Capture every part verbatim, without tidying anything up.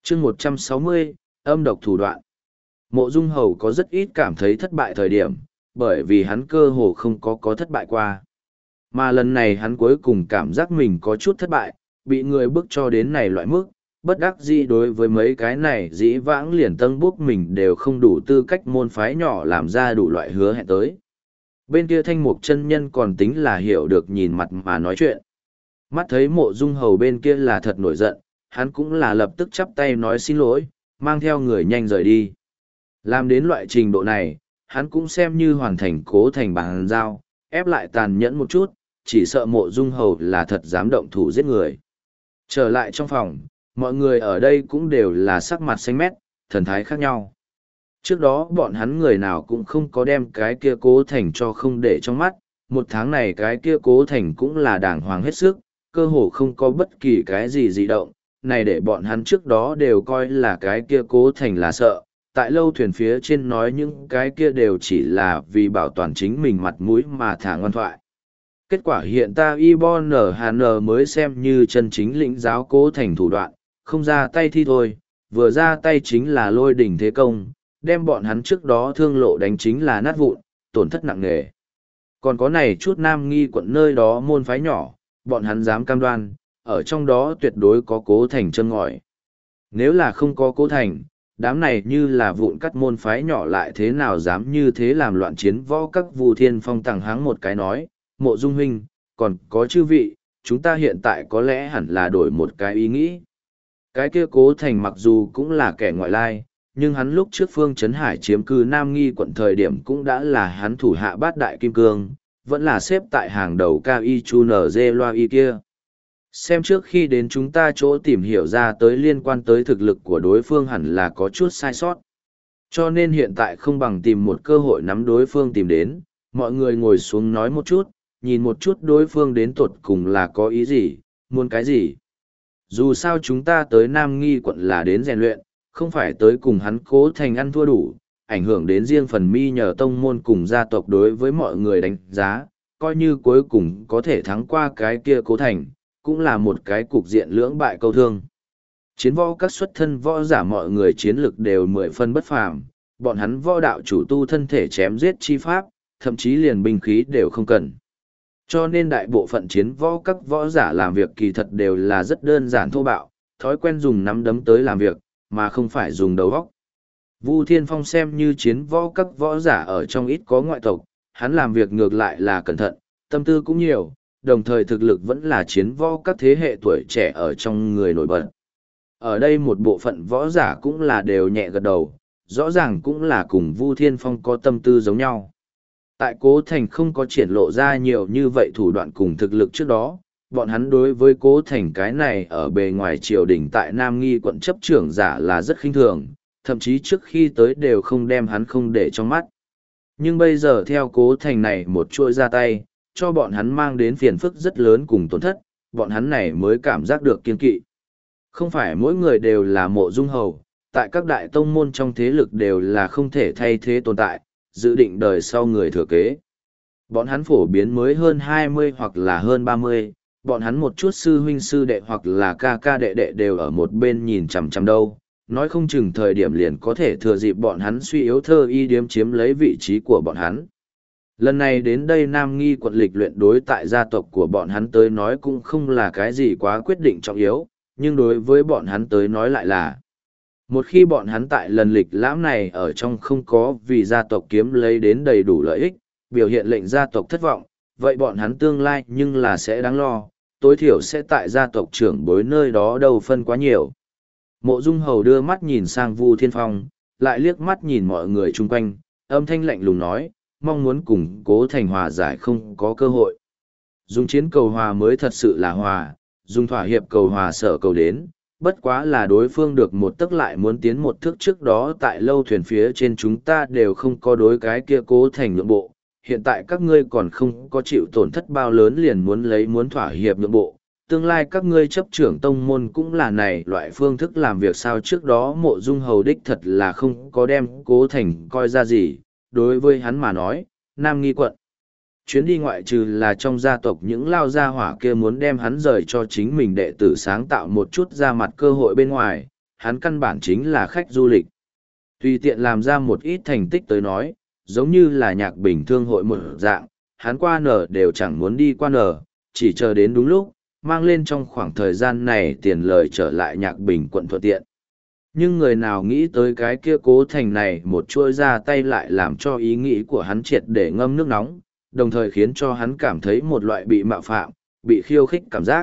chương một trăm sáu mươi, âm độc thủ đoạn. Mộ Dung Hầu có rất ít cảm thấy thất bại thời điểm, bởi vì hắn cơ hồ không có có thất bại qua. Mà lần này hắn cuối cùng cảm giác mình có chút thất bại, bị người bức cho đến này loại mức, bất đắc dĩ đối với mấy cái này dĩ vãng liền tân bốc mình đều không đủ tư cách môn phái nhỏ làm ra đủ loại hứa hẹn tới. Bên kia Thanh Mục chân nhân còn tính là hiểu được nhìn mặt mà nói chuyện. Mắt thấy Mộ Dung Hầu bên kia là thật nổi giận, hắn cũng là lập tức chắp tay nói xin lỗi, mang theo người nhanh rời đi. Làm đến loại trình độ này, hắn cũng xem như hoàn thành Cố Thành bàn giao, ép lại tàn nhẫn một chút, chỉ sợ Mộ Dung Hầu là thật dám động thủ giết người. Trở lại trong phòng, mọi người ở đây cũng đều là sắc mặt xanh mét, thần thái khác nhau. Trước đó bọn hắn người nào cũng không có đem cái kia Cố Thành cho không để trong mắt, một tháng này cái kia Cố Thành cũng là đàng hoàng hết sức, cơ hồ không có bất kỳ cái gì dị động, này để bọn hắn trước đó đều coi là cái kia Cố Thành là sợ, tại lâu thuyền phía trên nói những cái kia đều chỉ là vì bảo toàn chính mình mặt mũi mà thả ngoan thoại. Kết quả hiện ta Ibon Hàn mới xem như chân chính lĩnh giáo Cố Thành thủ đoạn, không ra tay thi thôi, vừa ra tay chính là lôi đỉnh thế công, đem bọn hắn trước đó thương lộ đánh chính là nát vụn, tổn thất nặng nề. Còn có này chút Nam Nghi quận nơi đó môn phái nhỏ, bọn hắn dám cam đoan, ở trong đó tuyệt đối có Cố Thành chân ngòi. Nếu là không có Cố Thành, đám này như là vụn cắt môn phái nhỏ lại thế nào dám như thế làm loạn chiến võ các Vu Thiên Phong tàng háng một cái nói, Mộ Dung huynh, còn có chư vị, chúng ta hiện tại có lẽ hẳn là đổi một cái ý nghĩ. Cái kia Cố Thành mặc dù cũng là kẻ ngoại lai, nhưng hắn lúc trước Phương Trấn Hải chiếm cư Nam Nghi quận thời điểm cũng đã là hắn thủ hạ bát đại kim cương, vẫn là xếp tại hàng đầu cao y chu nở dê loa y kia. Xem trước khi đến chúng ta chỗ tìm hiểu ra tới liên quan tới thực lực của đối phương hẳn là có chút sai sót. Cho nên hiện tại không bằng tìm một cơ hội nắm đối phương tìm đến, mọi người ngồi xuống nói một chút, nhìn một chút đối phương đến tột cùng là có ý gì, muốn cái gì. Dù sao chúng ta tới Nam Nghi quận là đến rèn luyện, không phải tới cùng hắn Cố Thành ăn thua đủ, ảnh hưởng đến riêng phần mi nhờ tông môn cùng gia tộc đối với mọi người đánh giá, coi như cuối cùng có thể thắng qua cái kia Cố Thành, cũng là một cái cục diện lưỡng bại câu thương. Chiến võ các xuất thân võ giả mọi người chiến lực đều mười phân bất phàm, bọn hắn võ đạo chủ tu thân thể chém giết chi pháp, thậm chí liền binh khí đều không cần. Cho nên đại bộ phận chiến võ các võ giả làm việc kỳ thật đều là rất đơn giản thô bạo, thói quen dùng nắm đấm tới làm việc, mà không phải dùng đầu óc. Vu Thiên Phong xem như chiến võ các võ giả ở trong ít có ngoại tộc, hắn làm việc ngược lại là cẩn thận, tâm tư cũng nhiều, đồng thời thực lực vẫn là chiến võ các thế hệ tuổi trẻ ở trong người nổi bật. Ở đây một bộ phận võ giả cũng là đều nhẹ gật đầu, rõ ràng cũng là cùng Vu Thiên Phong có tâm tư giống nhau. Tại Cố Thành không có triển lộ ra nhiều như vậy thủ đoạn cùng thực lực trước đó, bọn hắn đối với Cố Thành cái này ở bề ngoài triều đình tại Nam Nghi quận chấp trưởng giả là rất khinh thường, thậm chí trước khi tới đều không đem hắn không để trong mắt. Nhưng bây giờ theo Cố Thành này một chuỗi ra tay, cho bọn hắn mang đến phiền phức rất lớn cùng tổn thất, bọn hắn này mới cảm giác được kiên kỵ. Không phải mỗi người đều là Mộ Dung Hầu, tại các đại tông môn trong thế lực đều là không thể thay thế tồn tại, dự định đời sau người thừa kế. Bọn hắn phổ biến mới hơn hai mươi hoặc là hơn ba mươi, bọn hắn một chút sư huynh sư đệ hoặc là ca ca đệ đệ đều ở một bên nhìn chằm chằm đâu, nói không chừng thời điểm liền có thể thừa dịp bọn hắn suy yếu thơ y điếm chiếm lấy vị trí của bọn hắn. Lần này đến đây Nam Nghi quận lịch luyện đối tại gia tộc của bọn hắn tới nói cũng không là cái gì quá quyết định trọng yếu, nhưng đối với bọn hắn tới nói lại là một khi bọn hắn tại lần lịch lãm này ở trong không có vì gia tộc kiếm lấy đến đầy đủ lợi ích, biểu hiện lệnh gia tộc thất vọng, vậy bọn hắn tương lai nhưng là sẽ đáng lo, tối thiểu sẽ tại gia tộc trưởng bối nơi đó đâu phân quá nhiều. Mộ Dung Hầu đưa mắt nhìn sang Vu Thiên Phong, lại liếc mắt nhìn mọi người chung quanh, âm thanh lạnh lùng nói, mong muốn cùng Cố Thành hòa giải không có cơ hội. Dùng chiến cầu hòa mới thật sự là hòa, dùng thỏa hiệp cầu hòa sở cầu đến, bất quá là đối phương được một tức lại muốn tiến một thước trước đó tại lâu thuyền phía trên chúng ta đều không có đối cái kia Cố Thành nhượng bộ. Hiện tại các ngươi còn không có chịu tổn thất bao lớn liền muốn lấy muốn thỏa hiệp nhượng bộ. Tương lai các ngươi chấp trưởng tông môn cũng là này loại phương thức làm việc sao trước đó Mộ Dung Hầu đích thật là không có đem Cố Thành coi ra gì. Đối với hắn mà nói, Nam Nghi quận. Chuyến đi ngoại trừ là trong gia tộc những lao gia hỏa kia muốn đem hắn rời cho chính mình đệ tử sáng tạo một chút ra mặt cơ hội bên ngoài, hắn căn bản chính là khách du lịch. Tùy tiện làm ra một ít thành tích tới nói, giống như là nhạc bình thương hội một dạng, hắn qua nở đều chẳng muốn đi qua nở, chỉ chờ đến đúng lúc, mang lên trong khoảng thời gian này tiền lời trở lại nhạc bình quận thuận tiện. Nhưng người nào nghĩ tới cái kia Cố Thành này một chuỗi ra tay lại làm cho ý nghĩ của hắn triệt để ngâm nước nóng, đồng thời khiến cho hắn cảm thấy một loại bị mạo phạm, bị khiêu khích cảm giác.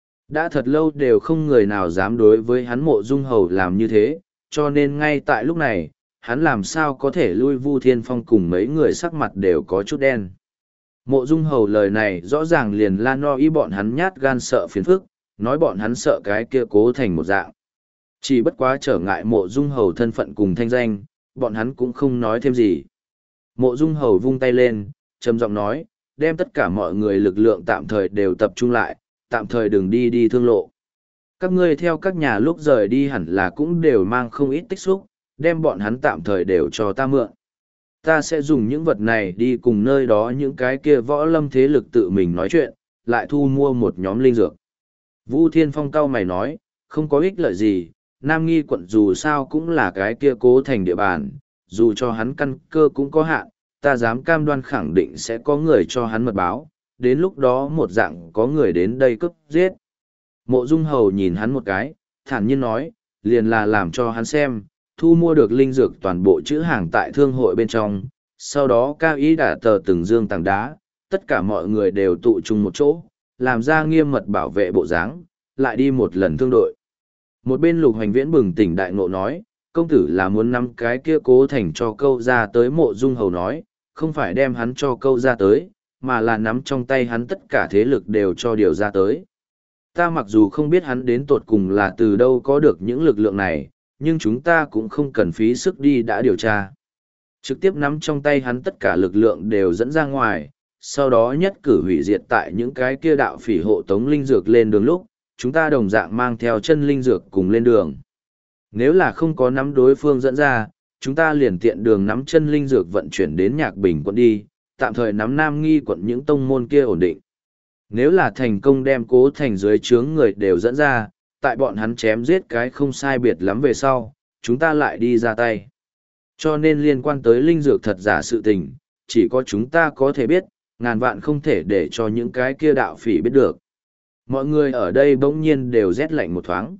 Đã thật lâu đều không người nào dám đối với hắn Mộ Dung Hầu làm như thế, cho nên ngay tại lúc này, hắn làm sao có thể lui Vu Thiên Phong cùng mấy người sắc mặt đều có chút đen. Mộ Dung Hầu lời này rõ ràng liền la no ý bọn hắn nhát gan sợ phiền phức, nói bọn hắn sợ cái kia Cố Thành một dạng. Chỉ bất quá trở ngại Mộ Dung Hầu thân phận cùng thanh danh, bọn hắn cũng không nói thêm gì. Mộ Dung Hầu vung tay lên, trầm giọng nói, đem tất cả mọi người lực lượng tạm thời đều tập trung lại, tạm thời đừng đi đi thương lộ. Các ngươi theo các nhà lúc rời đi hẳn là cũng đều mang không ít tích xúc, đem bọn hắn tạm thời đều cho ta mượn. Ta sẽ dùng những vật này đi cùng nơi đó những cái kia võ lâm thế lực tự mình nói chuyện, lại thu mua một nhóm linh dược. Vu Thiên Phong cau mày nói, không có ích lợi gì, Nam Nghi quận dù sao cũng là cái kia Cố Thành địa bàn, dù cho hắn căn cơ cũng có hạn, ta dám cam đoan khẳng định sẽ có người cho hắn mật báo, đến lúc đó một dạng có người đến đây cướp giết. Mộ Dung Hầu nhìn hắn một cái, thản nhiên nói, liền là làm cho hắn xem, thu mua được linh dược toàn bộ chữ hàng tại thương hội bên trong, sau đó cao ý đã tờ từng dương tảng đá, tất cả mọi người đều tụ chung một chỗ, làm ra nghiêm mật bảo vệ bộ dáng, lại đi một lần thương đội. Một bên Lục Hoành Viễn bừng tỉnh đại ngộ nói, công tử là muốn nắm cái kia Cố Thành cho câu ra tới. Mộ Dung Hầu nói, không phải đem hắn cho câu ra tới, mà là nắm trong tay hắn tất cả thế lực đều cho điều ra tới. Ta mặc dù không biết hắn đến tột cùng là từ đâu có được những lực lượng này, nhưng chúng ta cũng không cần phí sức đi đã điều tra. Trực tiếp nắm trong tay hắn tất cả lực lượng đều dẫn ra ngoài, sau đó nhất cử hủy diệt tại những cái kia đạo phỉ hộ tống linh dược lên đường lúc, chúng ta đồng dạng mang theo chân linh dược cùng lên đường. Nếu là không có nắm đối phương dẫn ra, chúng ta liền tiện đường nắm chân linh dược vận chuyển đến Nhạc Bình quận đi, tạm thời nắm Nam Nghi quận những tông môn kia ổn định. Nếu là thành công đem Cố Thành dưới trướng người đều dẫn ra, tại bọn hắn chém giết cái không sai biệt lắm về sau, chúng ta lại đi ra tay. Cho nên liên quan tới linh dược thật giả sự tình, chỉ có chúng ta có thể biết, ngàn vạn không thể để cho những cái kia đạo phỉ biết được. Mọi người ở đây bỗng nhiên đều rét lạnh một thoáng.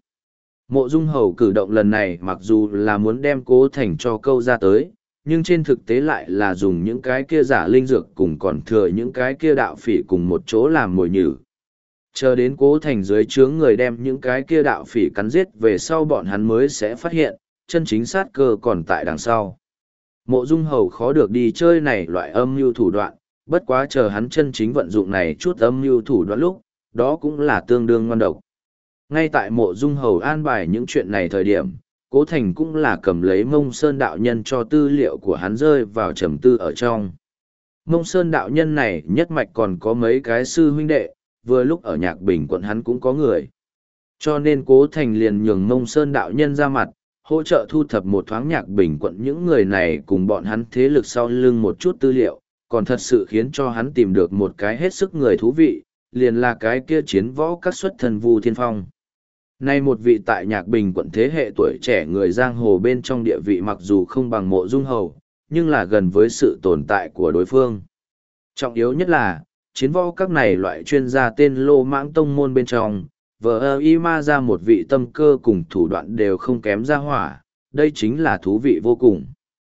Mộ Dung Hầu cử động lần này mặc dù là muốn đem Cố Thành cho câu ra tới, nhưng trên thực tế lại là dùng những cái kia giả linh dược cùng còn thừa những cái kia đạo phỉ cùng một chỗ làm mồi nhử. Chờ đến Cố Thành dưới trướng người đem những cái kia đạo phỉ cắn giết về sau bọn hắn mới sẽ phát hiện, chân chính sát cơ còn tại đằng sau. Mộ Dung Hầu khó được đi chơi này loại âm mưu thủ đoạn, bất quá chờ hắn chân chính vận dụng này chút âm mưu thủ đoạn lúc, đó cũng là tương đương ngoan độc. Ngay tại Mộ Dung Hầu an bài những chuyện này thời điểm, Cố Thành cũng là cầm lấy Mông Sơn đạo nhân cho tư liệu của hắn rơi vào trầm tư ở trong. Mông Sơn đạo nhân này nhất mạch còn có mấy cái sư huynh đệ, vừa lúc ở Nhạc Bình quận hắn cũng có người. Cho nên Cố Thành liền nhường Mông Sơn đạo nhân ra mặt, hỗ trợ thu thập một thoáng Nhạc Bình quận những người này cùng bọn hắn thế lực sau lưng một chút tư liệu, còn thật sự khiến cho hắn tìm được một cái hết sức người thú vị, liền là cái kia chiến võ các xuất thân Vu Thiên Phong. Nay một vị tại Nhạc Bình quận thế hệ tuổi trẻ người giang hồ bên trong địa vị mặc dù không bằng Mộ Dung Hầu, nhưng là gần với sự tồn tại của đối phương. Trọng yếu nhất là, chiến võ các này loại chuyên gia tên lô mãng tông môn bên trong, vờ y ma ra một vị tâm cơ cùng thủ đoạn đều không kém ra hỏa, đây chính là thú vị vô cùng.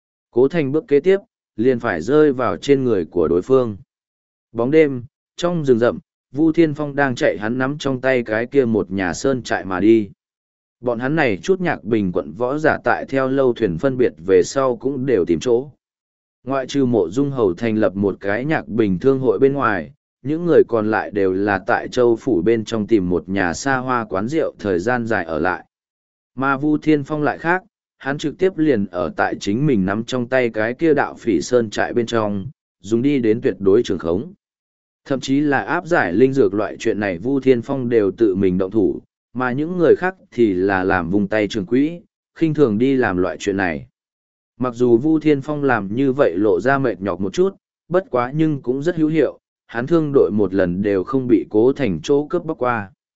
Cố Thành bước kế tiếp, liền phải rơi vào trên người của đối phương. Bóng đêm, trong rừng rậm, Vu Thiên Phong đang chạy hắn nắm trong tay cái kia một nhà sơn trại mà đi. Bọn hắn này chút Nhạc Bình quận võ giả tại theo lâu thuyền phân biệt về sau cũng đều tìm chỗ. Ngoại trừ Mộ Dung Hầu thành lập một cái Nhạc Bình thương hội bên ngoài, những người còn lại đều là tại châu phủ bên trong tìm một nhà xa hoa quán rượu thời gian dài ở lại. Mà Vu Thiên Phong lại khác, hắn trực tiếp liền ở tại chính mình nắm trong tay cái kia đạo phỉ sơn trại bên trong, dùng đi đến tuyệt đối trường khống. Thậm chí là áp giải linh dược loại chuyện này Vu Thiên Phong đều tự mình động thủ, mà những người khác thì là làm vùng tay trường quỹ, khinh thường đi làm loại chuyện này. Mặc dù Vu Thiên Phong làm như vậy lộ ra mệt nhọc một chút, bất quá nhưng cũng rất hữu hiệu, hắn thương đội một lần đều không bị Cố Thành chỗ cướp bóc qua.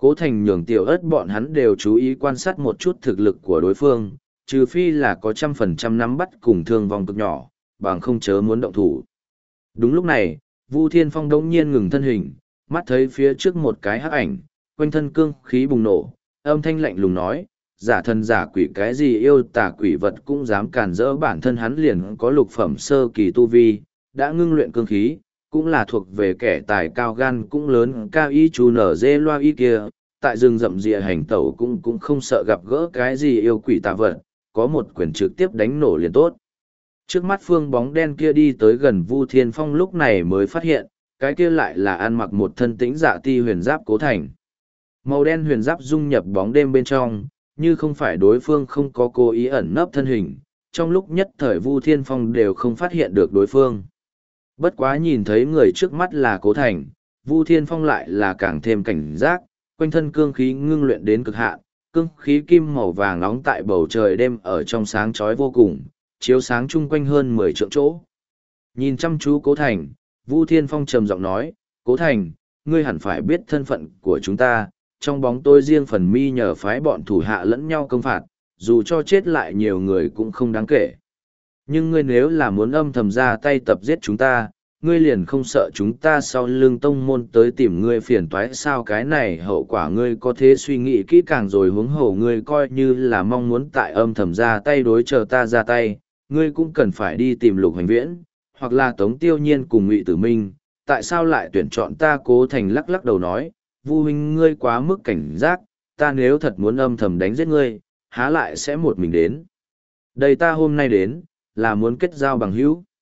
Cố Thành nhường tiểu ớt bọn hắn đều chú ý quan sát một chút thực lực của đối phương, trừ phi là có trăm phần trăm nắm bắt cùng thương vong cực nhỏ, bằng không chớ muốn động thủ. Đúng lúc này, Vu Thiên Phong đống nhiên ngừng thân hình, mắt thấy phía trước một cái hắc ảnh, quanh thân cương khí bùng nổ, âm thanh lạnh lùng nói, giả thần giả quỷ cái gì yêu tà quỷ vật cũng dám cản rỡ bản thân hắn liền có lục phẩm sơ kỳ tu vi, đã ngưng luyện cương khí, cũng là thuộc về kẻ tài cao gan cũng lớn cao y chú nở dê loa y kia, tại rừng rậm rịa hành tẩu cũng cũng không sợ gặp gỡ cái gì yêu quỷ tà vật, có một quyền trực tiếp đánh nổ liền tốt. Trước mắt phương bóng đen kia đi tới gần Vu Thiên Phong lúc này mới phát hiện, cái kia lại là ăn mặc một thân tĩnh dạ ti huyền giáp Cố Thành. Màu đen huyền giáp dung nhập bóng đêm bên trong, như không phải đối phương không có cố ý ẩn nấp thân hình, trong lúc nhất thời Vu Thiên Phong đều không phát hiện được đối phương. Bất quá nhìn thấy người trước mắt là Cố Thành, Vu Thiên Phong lại là càng thêm cảnh giác, quanh thân cương khí ngưng luyện đến cực hạn, cương khí kim màu vàng nóng tại bầu trời đêm ở trong sáng chói vô cùng, chiếu sáng chung quanh hơn mười trượng chỗ. Nhìn chăm chú Cố Thành, Vu Thiên Phong trầm giọng nói, Cố Thành, ngươi hẳn phải biết thân phận của chúng ta, trong bóng tôi riêng phần mi nhờ phái bọn thủ hạ lẫn nhau công phạt, dù cho chết lại nhiều người cũng không đáng kể. Nhưng ngươi nếu là muốn âm thầm ra tay tập giết chúng ta, ngươi liền không sợ chúng ta sau lưng tông môn tới tìm ngươi phiền toái sao, cái này hậu quả ngươi có thế suy nghĩ kỹ càng rồi, huống hồ ngươi coi như là mong muốn tại âm thầm ra tay đối chờ ta ra tay, ngươi cũng cần phải đi tìm Lục Hoành Viễn, hoặc là Tống Tiêu Nhiên cùng Ngụy Tử Minh, tại sao lại tuyển chọn ta? Cố Thành lắc lắc đầu nói, Vu huynh ngươi quá mức cảnh giác, ta nếu thật muốn âm thầm đánh giết ngươi, há lại sẽ một mình đến. Đây ta hôm nay đến, là muốn kết giao bằng hữu.